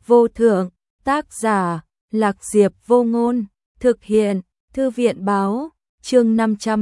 vô thượng, tác giả, Lạc Diệp Vô Ngôn, thực hiện, Thư viện báo, chương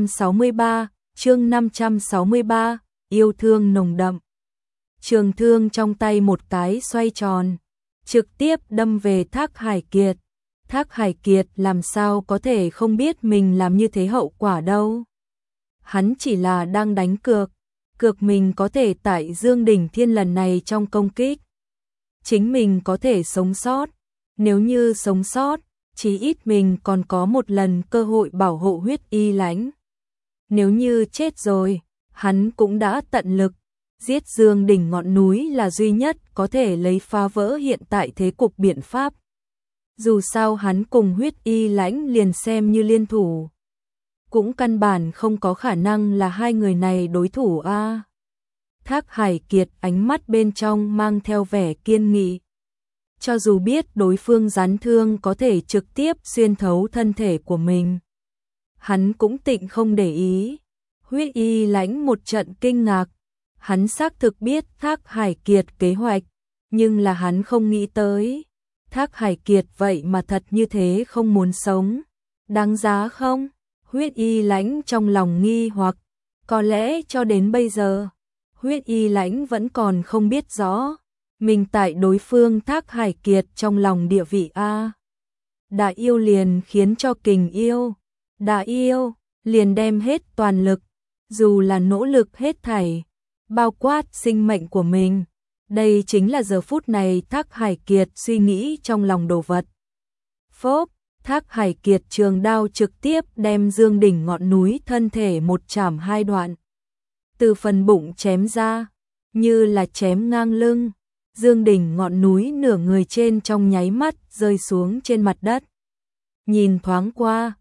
563, yêu thương nồng đậm. Trường thương trong tay một cái xoay tròn, trực tiếp đâm về Thác Hải Kiệt. Thác Hải Kiệt làm sao có thể không biết mình làm như thế hậu quả đâu. Hắn chỉ là đang đánh cược, cược mình có thể tại Dương Đỉnh Thiên lần này trong công kích. Chính mình có thể sống sót, nếu như sống sót, chí ít mình còn có một lần cơ hội bảo hộ Huyết Y Lãnh. Nếu như chết rồi, hắn cũng đã tận lực, giết Dương Đỉnh ngọn núi là duy nhất có thể lấy phá vỡ hiện tại thế cục biện pháp. Dù sao hắn cùng Huyết Y Lãnh liền xem như liên thủ, cũng căn bản không có khả năng là hai người này đối thủ a. Thác Hải Kiệt ánh mắt bên trong mang theo vẻ kiên nghị. Cho dù biết đối phương gián thương có thể trực tiếp xuyên thấu thân thể của mình, hắn cũng tịnh không để ý. Huyết Y Lãnh một trận kinh ngạc, hắn xác thực biết Thác Hải Kiệt kế hoạch, nhưng là hắn không nghĩ tới. Thác Hải Kiệt vậy mà thật như thế không muốn sống. Đáng giá không? Huyết Y Lãnh trong lòng nghi hoặc, có lẽ cho đến bây giờ, Huyết Y Lãnh vẫn còn không biết rõ mình tại đối phương Thác Hải Kiệt trong lòng địa vị a. Đã yêu liền khiến cho kình yêu, đã yêu liền đem hết toàn lực, dù là nỗ lực hết thảy, bao quát sinh mệnh của mình. Đây chính là giờ phút này Thác Hải Kiệt suy nghĩ trong lòng đồ vật. Phốp, Thác Hải Kiệt trường đao trực tiếp đem Dương Đỉnh ngọn núi thân thể một chảm hai đoạn. Từ phần bụng chém ra, như là chém ngang lưng, Dương Đỉnh ngọn núi nửa người trên trong nháy mắt rơi xuống trên mặt đất. Nhìn thoáng qua,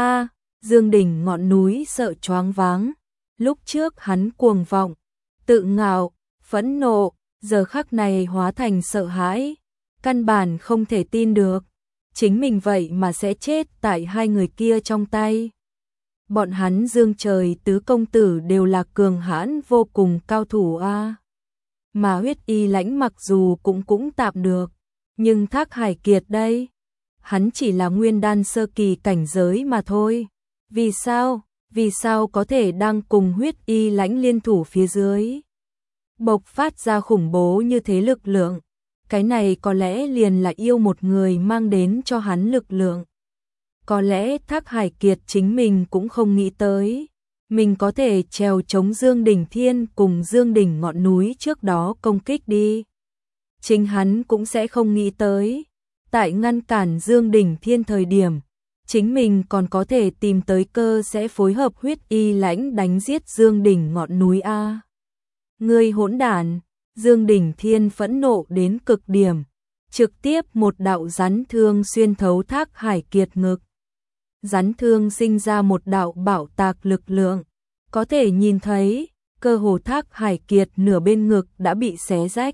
Dương Đỉnh ngọn núi sợ choáng váng. Lúc trước hắn cuồng vọng, tự ngạo, phẫn nộ, giờ khắc này hóa thành sợ hãi, căn bản không thể tin được. Chính mình vậy mà sẽ chết tại hai người kia trong tay. Bọn hắn Dương Trời tứ công tử đều là cường hãn vô cùng cao thủ a. Mà Huyết Y Lãnh mặc dù cũng tạm được, nhưng Thác Hải Kiệt đây, hắn chỉ là nguyên đan sơ kỳ cảnh giới mà thôi. Vì sao có thể đang cùng Huyết Y Lãnh liên thủ phía dưới bộc phát ra khủng bố như thế lực lượng? Cái này có lẽ liền là yêu một người mang đến cho hắn lực lượng. Có lẽ Thác Hải Kiệt chính mình cũng không nghĩ tới, mình có thể trèo chống Dương Đỉnh Thiên cùng Dương Đỉnh ngọn núi trước đó công kích đi. Chính hắn cũng sẽ không nghĩ tới, tại ngăn cản Dương Đỉnh Thiên thời điểm, chính mình còn có thể tìm tới cơ sẽ phối hợp Huyết Y Lãnh đánh giết Dương Đỉnh ngọn núi a. Ngươi hỗn đản! Dương Đỉnh Thiên phẫn nộ đến cực điểm, trực tiếp một đạo rắn thương xuyên thấu Thác Hải Kiệt ngực. Rắn thương sinh ra một đạo bạo tạc lực lượng, có thể nhìn thấy, cơ hồ Thác Hải Kiệt nửa bên ngực đã bị xé rách.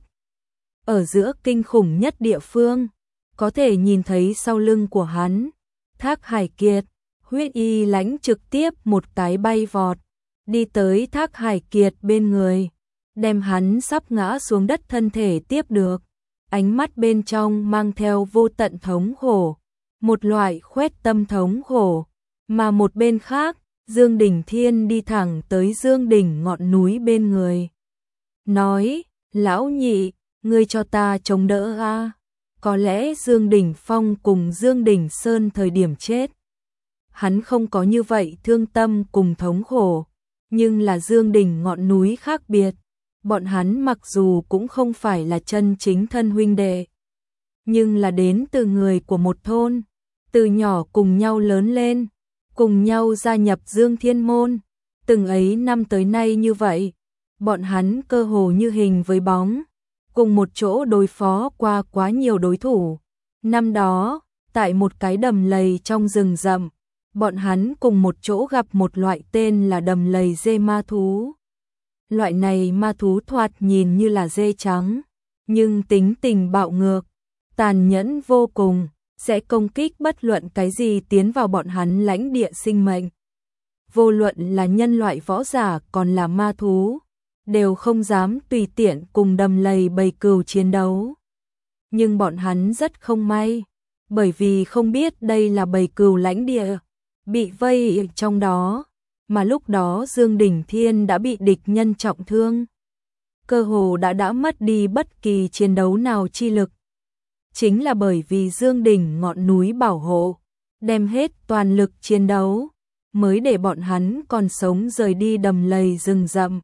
Ở giữa kinh khủng nhất địa phương, có thể nhìn thấy sau lưng của hắn, Thác Hải Kiệt. Huyết Y Lãnh trực tiếp một cái bay vọt, đi tới Thác Hải Kiệt bên người, đem hắn sắp ngã xuống đất thân thể tiếp được. Ánh mắt bên trong mang theo vô tận thống khổ, một loại khoét tâm thống khổ, mà một bên khác, Dương Đỉnh Thiên đi thẳng tới Dương Đỉnh ngọn núi bên người. Nói, lão nhị, ngươi cho ta chống đỡ a. Có lẽ Dương Đỉnh Phong cùng Dương Đỉnh Sơn thời điểm chết, hắn không có như vậy thương tâm cùng thống khổ, nhưng là Dương Đỉnh ngọn núi khác biệt. Bọn hắn mặc dù cũng không phải là chân chính thân huynh đệ, nhưng là đến từ người của một thôn, từ nhỏ cùng nhau lớn lên, cùng nhau gia nhập Dương Thiên Môn. Từng ấy năm tới nay như vậy, bọn hắn cơ hồ như hình với bóng, cùng một chỗ đối phó qua quá nhiều đối thủ. Năm đó, tại một cái đầm lầy trong rừng rậm, bọn hắn cùng một chỗ gặp một loại tên là đầm lầy dê ma thú. Loại này ma thú thoạt nhìn như là dê trắng, nhưng tính tình bạo ngược, tàn nhẫn vô cùng, sẽ công kích bất luận cái gì tiến vào bọn hắn lãnh địa sinh mệnh. Vô luận là nhân loại võ giả còn là ma thú, đều không dám tùy tiện cùng đầm lầy bầy cừu chiến đấu. nhưng bọn hắn rất không may, bởi vì không biết đây là bầy cừu lãnh địa, bị vây trong đó, mà lúc đó Dương Đỉnh Thiên đã bị địch nhân trọng thương, cơ hồ đã mất đi bất kỳ chiến đấu nào chi lực. Chính là bởi vì Dương Đỉnh ngọn núi bảo hộ, đem hết toàn lực chiến đấu, mới để bọn hắn còn sống rời đi đầm lầy rừng rậm.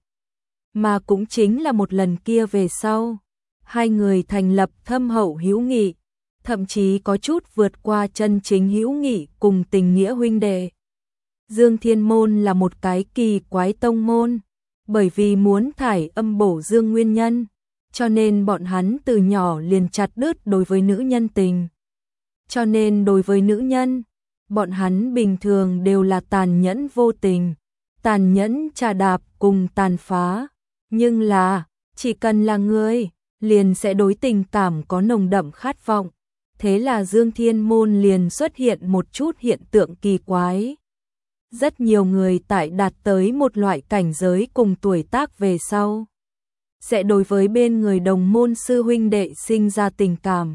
Mà cũng chính là một lần kia về sau, hai người thành lập thâm hậu hữu nghị, thậm chí có chút vượt qua chân chính hữu nghị cùng tình nghĩa huynh đệ. Dương Thiên Môn là một cái kỳ quái tông môn, bởi vì muốn thải âm bổ dương nguyên nhân, cho nên bọn hắn từ nhỏ liền chặt đứt đối với nữ nhân tình. Cho nên đối với nữ nhân, bọn hắn bình thường đều là tàn nhẫn vô tình, tàn nhẫn trà đạp cùng tàn phá. Nhưng là, chỉ cần là người, liền sẽ đối tình cảm có nồng đậm khát vọng. Thế là Dương Thiên Môn liền xuất hiện một chút hiện tượng kỳ quái. Rất nhiều người tại đạt tới một loại cảnh giới cùng tuổi tác về sau, sẽ đối với bên người đồng môn sư huynh đệ sinh ra tình cảm.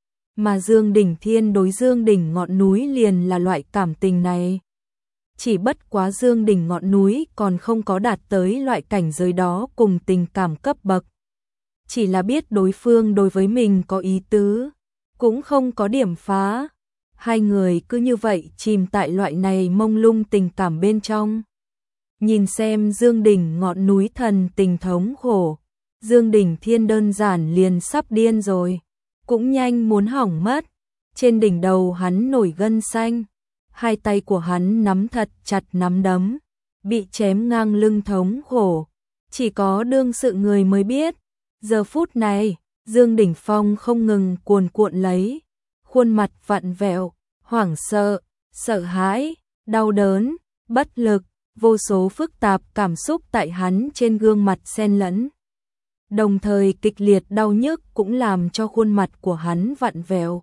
Mà Dương Đỉnh Thiên đối Dương Đỉnh ngọn núi liền là loại cảm tình này. Chỉ bất quá Dương Đỉnh ngọn núi còn không có đạt tới loại cảnh giới đó cùng tình cảm cấp bậc. Chỉ là biết đối phương đối với mình có ý tứ, cũng không có điểm phá. Hai người cứ như vậy chìm tại loại này mông lung tình cảm bên trong. Nhìn xem Dương Đỉnh ngọn núi thần tình thống khổ, Dương Đỉnh Thiên đơn giản liền sắp điên rồi, cũng nhanh muốn hỏng mất. Trên đỉnh đầu hắn nổi gân xanh, hai tay của hắn nắm thật chặt nắm đấm, bị chém ngang lưng thống khổ. Chỉ có đương sự người mới biết, giờ phút này, Dương Đỉnh Phong không ngừng cuồn cuộn lấy, khuôn mặt vặn vẹo, hoảng sợ, sợ hãi, đau đớn, bất lực, vô số phức tạp cảm xúc tại hắn trên gương mặt xen lẫn. Đồng thời kịch liệt đau nhức cũng làm cho khuôn mặt của hắn vặn vẹo.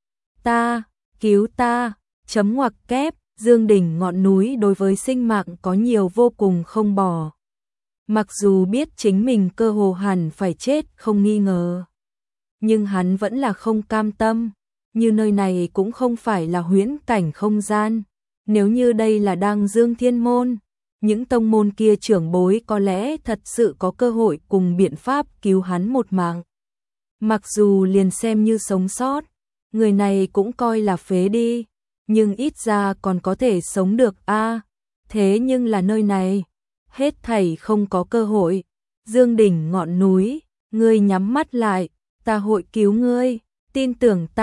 Ta, cứu ta, chấm ngoặc kép, Dương Đỉnh ngọn núi đối với sinh mạng có nhiều vô cùng không bỏ. Mặc dù biết chính mình cơ hồ hẳn phải chết không nghi ngờ, nhưng hắn vẫn là không cam tâm, như nơi này cũng không phải là huyễn cảnh không gian. Nếu như đây là Đăng Dương Thiên Môn, những tông môn kia trưởng bối có lẽ thật sự có cơ hội cùng biện pháp cứu hắn một mạng. Mặc dù liền xem như sống sót, người này cũng coi là phế đi, nhưng ít ra còn có thể sống được a. Thế nhưng là nơi này, hết thảy không có cơ hội. Dương Đỉnh ngọn núi, ngươi nhắm mắt lại, ta hội cứu ngươi, tin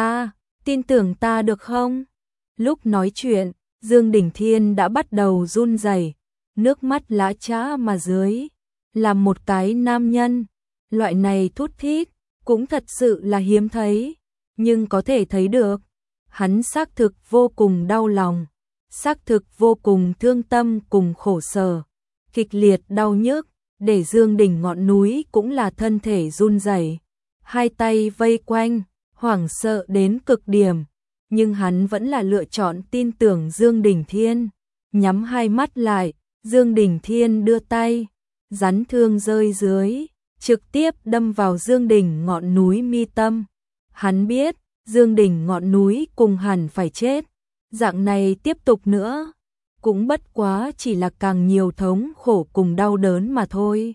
tưởng ta được không? Lúc nói chuyện, Dương Đỉnh Thiên đã bắt đầu run rẩy, nước mắt lã chã mà dưới. Làm một cái nam nhân, loại này thút thít, cũng thật sự là hiếm thấy, nhưng có thể thấy được, hắn xác thực vô cùng đau lòng, xác thực vô cùng thương tâm cùng khổ sở, kịch liệt đau nhức, để Dương Đỉnh ngọn núi cũng là thân thể run rẩy, hai tay vây quanh, hoảng sợ đến cực điểm, nhưng hắn vẫn là lựa chọn tin tưởng Dương Đỉnh Thiên. Nhắm hai mắt lại, Dương Đỉnh Thiên đưa tay, rắn thương rơi dưới, trực tiếp đâm vào Dương Đỉnh ngọn núi mi tâm. Hắn biết, Dương Đỉnh ngọn núi cùng hẳn phải chết, dạng này tiếp tục nữa, cũng bất quá chỉ là càng nhiều thống khổ cùng đau đớn mà thôi.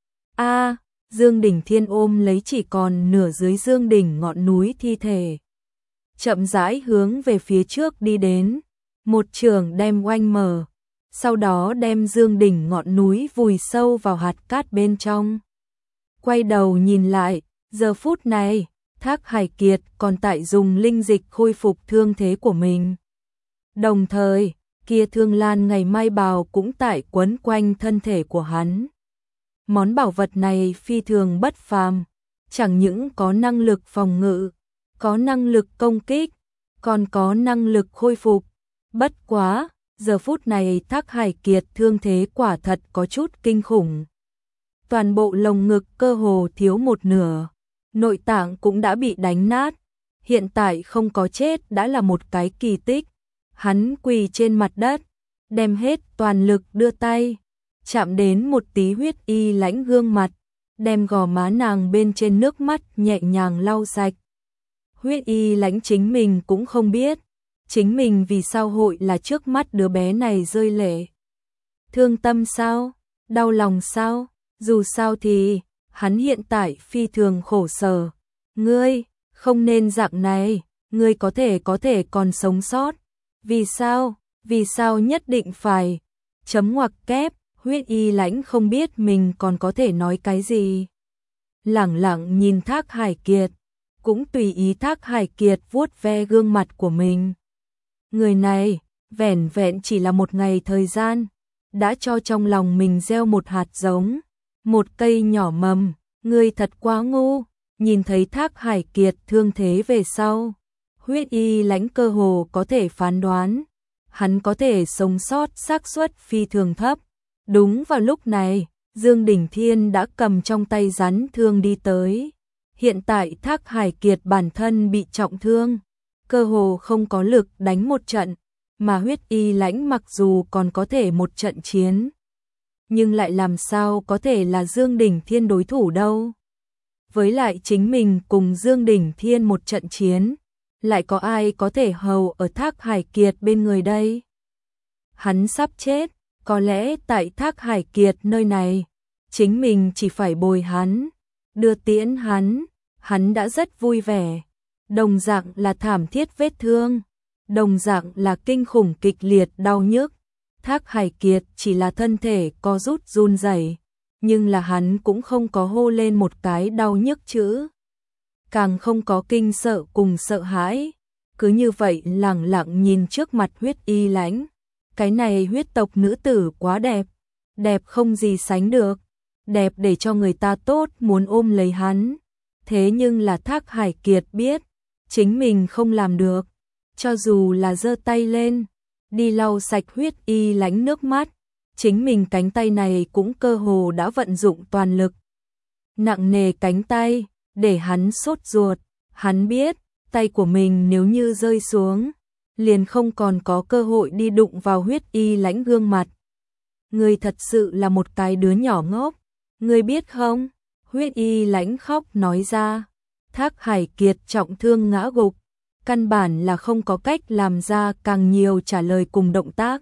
A, Dương Đỉnh Thiên ôm lấy chỉ còn nửa dưới Dương Đỉnh ngọn núi thi thể, chậm rãi hướng về phía trước đi đến, một trường đem oanh mở, sau đó đem Dương Đỉnh ngọn núi vùi sâu vào hạt cát bên trong. Quay đầu nhìn lại, giờ phút này, Thác Hải Kiệt còn tại dùng linh dịch khôi phục thương thế của mình. Đồng thời, kia Thương Lan ngày mai bào cũng tại quấn quanh thân thể của hắn. Món bảo vật này phi thường bất phàm, chẳng những có năng lực phòng ngự, có năng lực công kích, còn có năng lực khôi phục. Bất quá, giờ phút này Thác Hải Kiệt thương thế quả thật có chút kinh khủng. Toàn bộ lồng ngực cơ hồ thiếu một nửa, nội tạng cũng đã bị đánh nát, hiện tại không có chết đã là một cái kỳ tích. Hắn quỳ trên mặt đất, đem hết toàn lực đưa tay, chạm đến một tí huyết y lãnh gương mặt, đem gò má nàng bên trên nước mắt nhẹ nhàng lau sạch. Huyết Y Lãnh chính mình cũng không biết, chính mình vì sao hội là trước mắt đứa bé này rơi lệ. Thương tâm sao? Đau lòng sao? Dù sao thì, hắn hiện tại phi thường khổ sở. Ngươi, không nên dạng này, ngươi có thể còn sống sót. Vì sao? Vì sao nhất định phải? Chấm ngoặc kép, Huyết Y Lãnh không biết mình còn có thể nói cái gì. Lẳng lặng nhìn Thác Hải Kiệt, cũng tùy ý Thác Hải Kiệt vuốt ve gương mặt của mình. Người này, vẻn vẹn chỉ là một ngày thời gian, đã cho trong lòng mình gieo một hạt giống, một cây nhỏ mầm. Ngươi thật quá ngu. Nhìn thấy Thác Hải Kiệt thương thế về sau, Huyết Y Lãnh cơ hồ có thể phán đoán, hắn có thể sống sót xác suất phi thường thấp. Đúng vào lúc này, Dương Đỉnh Thiên đã cầm trong tay rắn thương đi tới. Hiện tại Thác Hải Kiệt bản thân bị trọng thương, cơ hồ không có lực đánh một trận, mà Huyết Y Lãnh mặc dù còn có thể một trận chiến, nhưng lại làm sao có thể là Dương Đỉnh Thiên đối thủ đâu. Với lại chính mình cùng Dương Đỉnh Thiên một trận chiến, lại có ai có thể hầu ở Thác Hải Kiệt bên người đây? Hắn sắp chết, có lẽ tại Thác Hải Kiệt nơi này, chính mình chỉ phải bồi hắn, đưa tiễn hắn đã rất vui vẻ. Đồng dạng là thảm thiết vết thương, đồng dạng là kinh khủng kịch liệt đau nhức. Thác Hải Kiệt chỉ là thân thể co rút run rẩy, nhưng là hắn cũng không có hô lên một cái đau nhức chữ, càng không có kinh sợ cùng sợ hãi, cứ như vậy lẳng lặng nhìn trước mặt Huyết Y Lãnh. Cái này huyết tộc nữ tử quá đẹp, đẹp không gì sánh được, đẹp để cho người ta tốt muốn ôm lấy hắn. Thế nhưng là Thác Hải Kiệt biết, chính mình không làm được, cho dù là giơ tay lên, đi lau sạch Huyết Y Lãnh nước mắt, chính mình cánh tay này cũng cơ hồ đã vận dụng toàn lực. Nặng nề cánh tay, để hắn sốt ruột, hắn biết, tay của mình nếu như rơi xuống, liền không còn có cơ hội đi đụng vào Huyết Y Lãnh gương mặt. Ngươi thật sự là một cái đứa nhỏ ngốc, ngươi biết không? Huyết Y Lãnh khóc nói ra. Thác Hải Kiệt trọng thương ngã gục, căn bản là không có cách làm ra càng nhiều trả lời cùng động tác.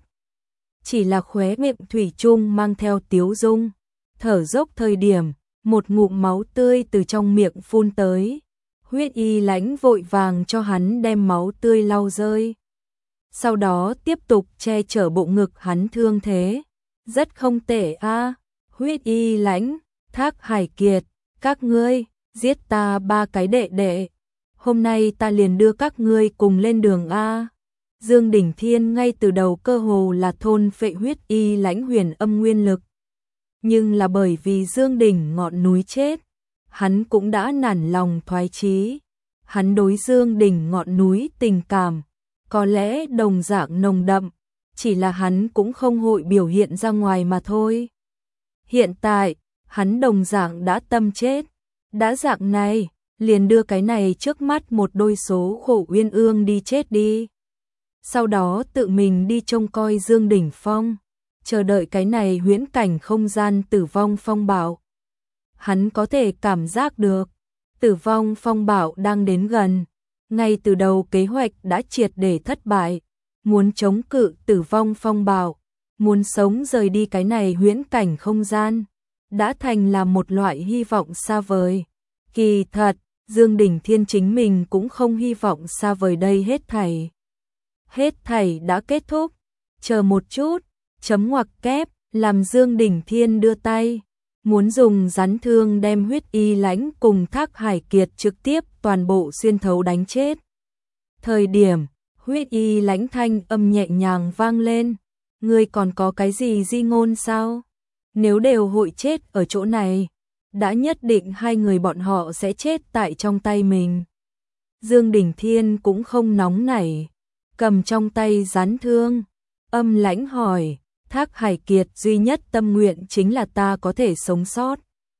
Chỉ là khóe miệng thủy chung mang theo tiếu dung, thở dốc thời điểm, một ngụm máu tươi từ trong miệng phun tới. Huyết Y Lãnh vội vàng cho hắn đem máu tươi lau rơi. Sau đó tiếp tục che chở bộ ngực hắn thương thế. Rất không tệ a. Huyết Y Lãnh, Thác Hải Kiệt, các ngươi giết ta 3 cái đệ đệ, hôm nay ta liền đưa các ngươi cùng lên đường a. Dương Đỉnh Thiên ngay từ đầu cơ hồ là thôn phệ Huyết Y Lãnh huyền âm nguyên lực, nhưng là bởi vì Dương Đỉnh ngọn núi chết, hắn cũng đã nản lòng thoái chí. Hắn đối Dương Đỉnh ngọn núi tình cảm có lẽ đồng dạng nồng đậm, chỉ là hắn cũng không hội biểu hiện ra ngoài mà thôi. Hiện tại, hắn đồng dạng đã tâm chết, đã dạng này, liền đưa cái này trước mắt một đôi số khổ uyên ương đi chết đi. Sau đó tự mình đi trông coi Dương Đỉnh Phong, chờ đợi cái này huyễn cảnh không gian tử vong phong bạo. Hắn có thể cảm giác được, tử vong phong bạo đang đến gần. Ngay từ đầu kế hoạch đã triệt để thất bại, muốn chống cự tử vong phong bạo, muốn sống rời đi cái này huyễn cảnh không gian, đã thành là một loại hy vọng xa vời. Kỳ thật, Dương Đỉnh Thiên chính mình cũng không hy vọng xa vời đây hết thảy. Hết thảy đã kết thúc, chờ một chút, chấm ngoặc kép, làm Dương Đỉnh Thiên đưa tay, muốn dùng rắn thương đem Huyết Y Lãnh cùng Thác Hải Kiệt trực tiếp toàn bộ xuyên thấu đánh chết. Thời điểm, Huyết Y Lãnh thanh âm nhẹ nhàng vang lên, ngươi còn có cái gì di ngôn sao? Nếu đều hội chết ở chỗ này, đã nhất định hai người bọn họ sẽ chết tại trong tay mình. Dương Đỉnh Thiên cũng không nóng nảy, cầm trong tay rắn thương, âm lãnh hỏi, Thác Hải Kiệt duy nhất tâm nguyện chính là ta có thể sống sót.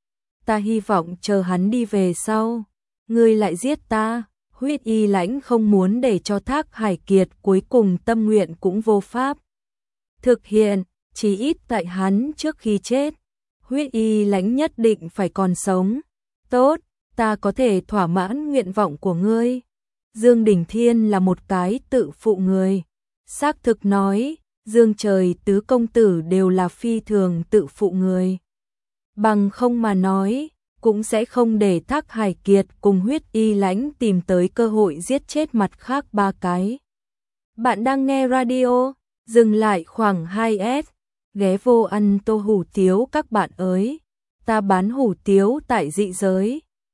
Ta hy vọng chờ hắn đi về sau, ngươi lại giết ta. Huyết Y Lãnh không muốn để cho Thác Hải Kiệt cuối cùng tâm nguyện cũng vô pháp thực hiện, chỉ ít tại hắn trước khi chết, Huyết Y Lãnh nhất định phải còn sống. Tốt, ta có thể thỏa mãn nguyện vọng của ngươi. Dương Đình Thiên là một cái tự phụ người. Xác thực nói, Dương Trời tứ công tử đều là phi thường tự phụ người. Bằng không mà nói, cũng sẽ không để Thác Hải Kiệt cùng Huyết Y Lãnh tìm tới cơ hội giết chết mặt khác ba cái. Bạn đang nghe radio, dừng lại khoảng 2S, ghé vô ăn tô hủ tiếu các bạn ơi. Ta bán hủ tiếu tại dị giới.